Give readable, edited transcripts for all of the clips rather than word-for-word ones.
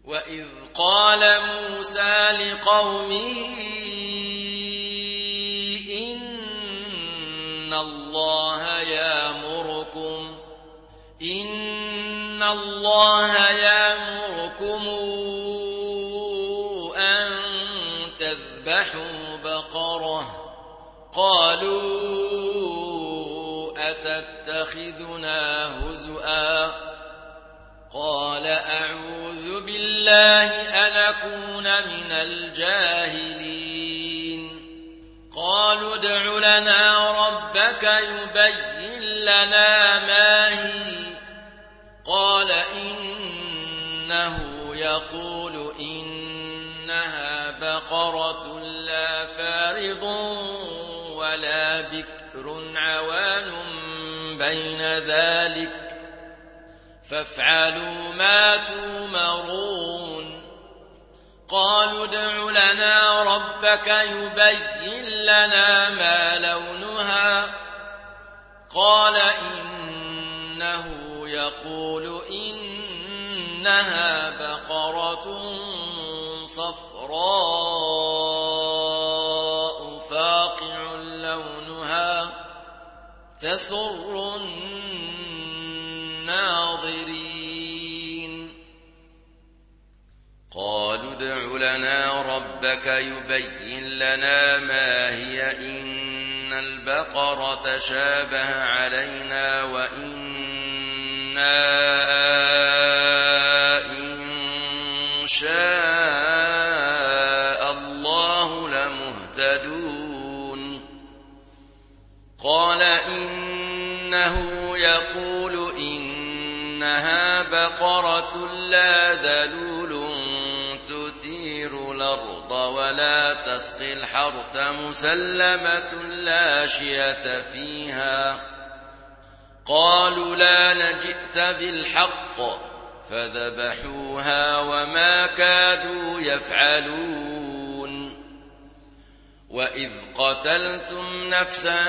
وإذ قال موسى لقومه إن الله يأمركم أن تذبحوا بقرة. قالوا أتتخذنا هزؤا قال أعوذ بالله أن أكون من الجاهلين. قالوا ادع لنا ربك يبين لنا ما هي. قال إنه يقول إنها بقرة لا فارض ولا بكر عوان بين ذلك فافعلوا ما تؤمرون. قالوا ادع لنا ربك يبين لنا ما لونها. قال إنه يقول إنها بقرة صفراء فاقع لونها تسر الناظرين. قالوا ادع لنا ربك يبين لنا ما هي إن البقرة شابه علينا وإنا إن شاء الله لمهتدون. قال إنه يقول إنها بقرة لا ذلول تثير الأرض ولا تسقي الحرث مسلمة لا شية فيها. قالوا لا نجئت بالحق فذبحوها وما كادوا يفعلون. وإذ قتلتم نفسا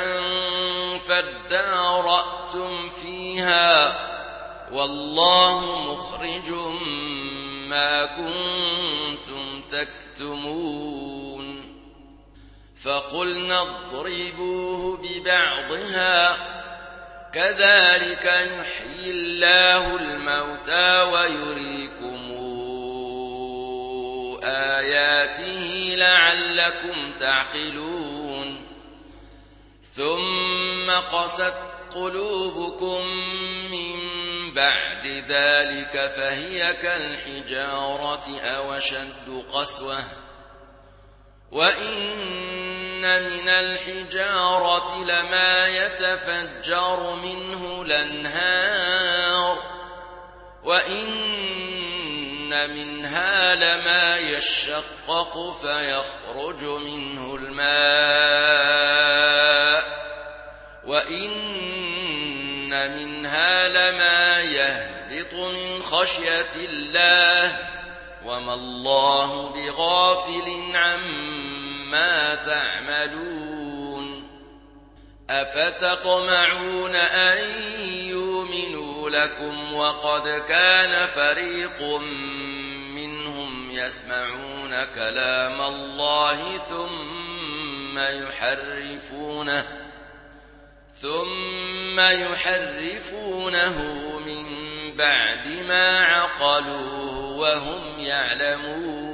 فادارأتم فيها والله مخرج ما كنتم تكتمون. فقلنا اضربوه ببعضها كذلك يحيي الله الموتى ويريكم آياته لعلكم تعقلون. ثم قست قلوبكم من بعد ذلك فهي كالحجارة أو أشد قسوة. وإن من الحجارة لما يتفجر منه الأنهار وإن منها لما يشقق فيخرج منه الماء وإن منها لما يهبط من خشية الله وما الله بغافل عما تعملون. أفتطمعون أن يؤمنوا لكم وقد كان فريق منهم يسمعون كلام الله ثم يحرفونه من بعد ما عقلوه وهم يعلمون.